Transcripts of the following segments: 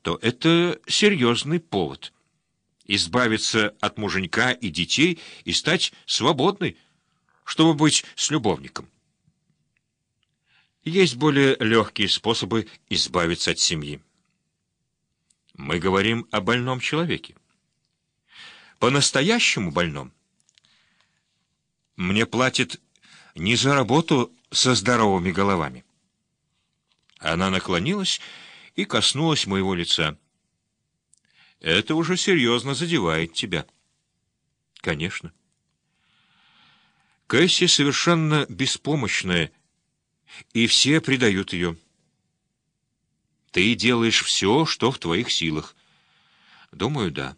то это серьезный повод. Избавиться от муженька и детей и стать свободной, чтобы быть с любовником. Есть более легкие способы избавиться от семьи. Мы говорим о больном человеке. По-настоящему больном. Мне платят не за работу со здоровыми головами. Она наклонилась и коснулась моего лица. Это уже серьезно задевает тебя. Конечно. Кэсси совершенно беспомощная, и все предают ее. Ты делаешь все, что в твоих силах. Думаю, да.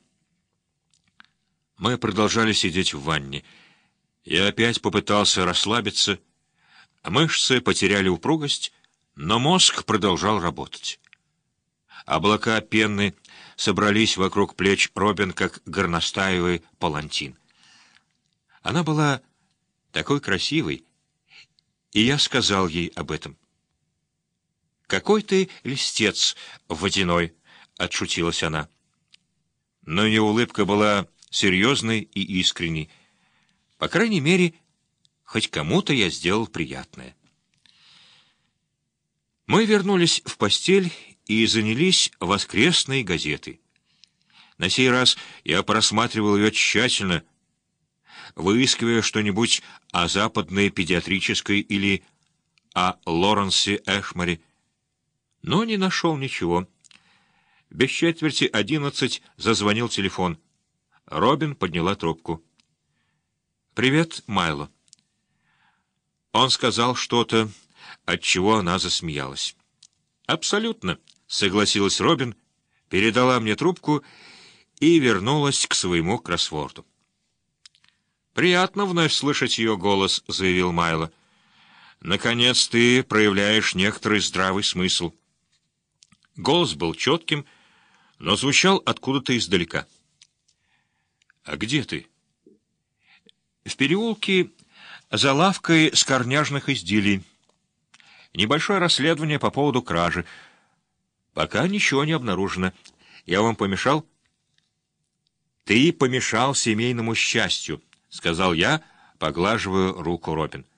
Мы продолжали сидеть в ванне. Я опять попытался расслабиться. Мышцы потеряли упругость, но мозг продолжал работать. Облака пены собрались вокруг плеч Робин, как горностаевый палантин. Она была такой красивой, и я сказал ей об этом. «Какой ты льстец водяной!» — отшутилась она. Но ее улыбка была серьезной и искренней. По крайней мере, хоть кому-то я сделал приятное. Мы вернулись в постель и занялись воскресной газетой. На сей раз я просматривал ее тщательно, выискивая что-нибудь о западной педиатрической или о Лоренсе Эшморе, но не нашел ничего. Без 10:45 зазвонил телефон. Робин подняла трубку. «Привет, Майло». Он сказал что-то, от чего она засмеялась. «Абсолютно», — согласилась Робин, передала мне трубку и вернулась к своему кроссворду. «Приятно вновь слышать ее голос», — заявил Майло. «Наконец ты проявляешь некоторый здравый смысл». Голос был четким, но звучал откуда-то издалека. «А где ты?» «В переулке за лавкой скорняжных изделий. Небольшое расследование по поводу кражи. Пока ничего не обнаружено. Я вам помешал?» «Ты помешал семейному счастью», — сказал я, поглаживая руку Робин.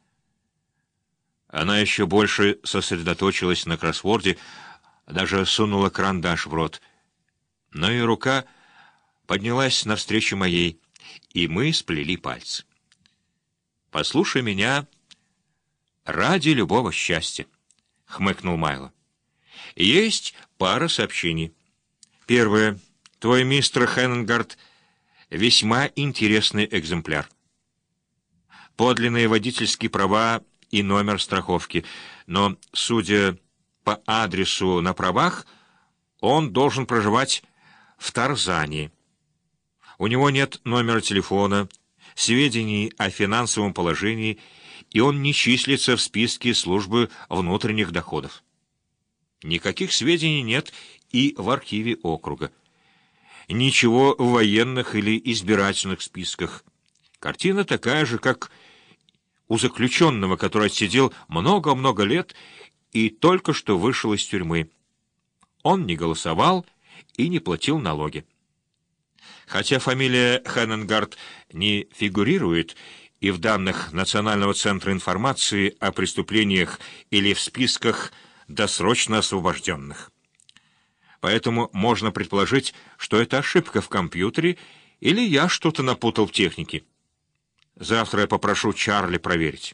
Она еще больше сосредоточилась на кроссворде, даже сунула карандаш в рот. Но ее рука поднялась навстречу моей, и мы сплели пальцы. «Послушай меня ради любого счастья», — хмыкнул Майло. «Есть пара сообщений. Первое. Твой мистер Хеннингард — весьма интересный экземпляр. Подлинные водительские права и номер страховки, но, судя по адресу на правах, он должен проживать в Тарзании. У него нет номера телефона, сведений о финансовом положении, и он не числится в списке службы внутренних доходов. Никаких сведений нет и в архиве округа. Ничего в военных или избирательных списках. Картина такая же, как у заключенного, который отсидел много-много лет и только что вышел из тюрьмы. Он не голосовал и не платил налоги. Хотя фамилия Хеннингард не фигурирует и в данных Национального центра информации о преступлениях или в списках досрочно освобожденных. Поэтому можно предположить, что это ошибка в компьютере или я что-то напутал в технике. Завтра я попрошу Чарли проверить.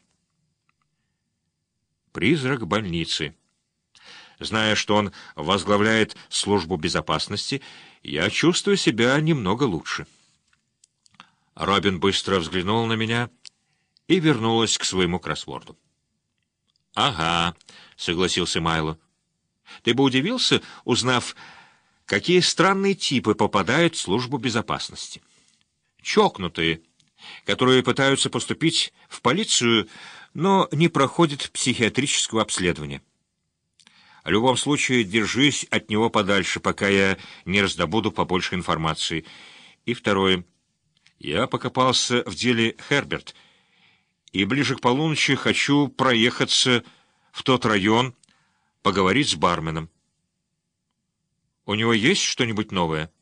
Призрак больницы. Зная, что он возглавляет службу безопасности, я чувствую себя немного лучше. Робин быстро взглянул на меня и вернулась к своему кроссворду. «Ага», — согласился Майло. «Ты бы удивился, узнав, какие странные типы попадают в службу безопасности. Чокнутые, которые пытаются поступить в полицию, но не проходят психиатрического обследования. В любом случае, держись от него подальше, пока я не раздобуду побольше информации. И второе. Я покопался в деле Херберт, и ближе к полуночи хочу проехаться в тот район, поговорить с барменом. У него есть что-нибудь новое?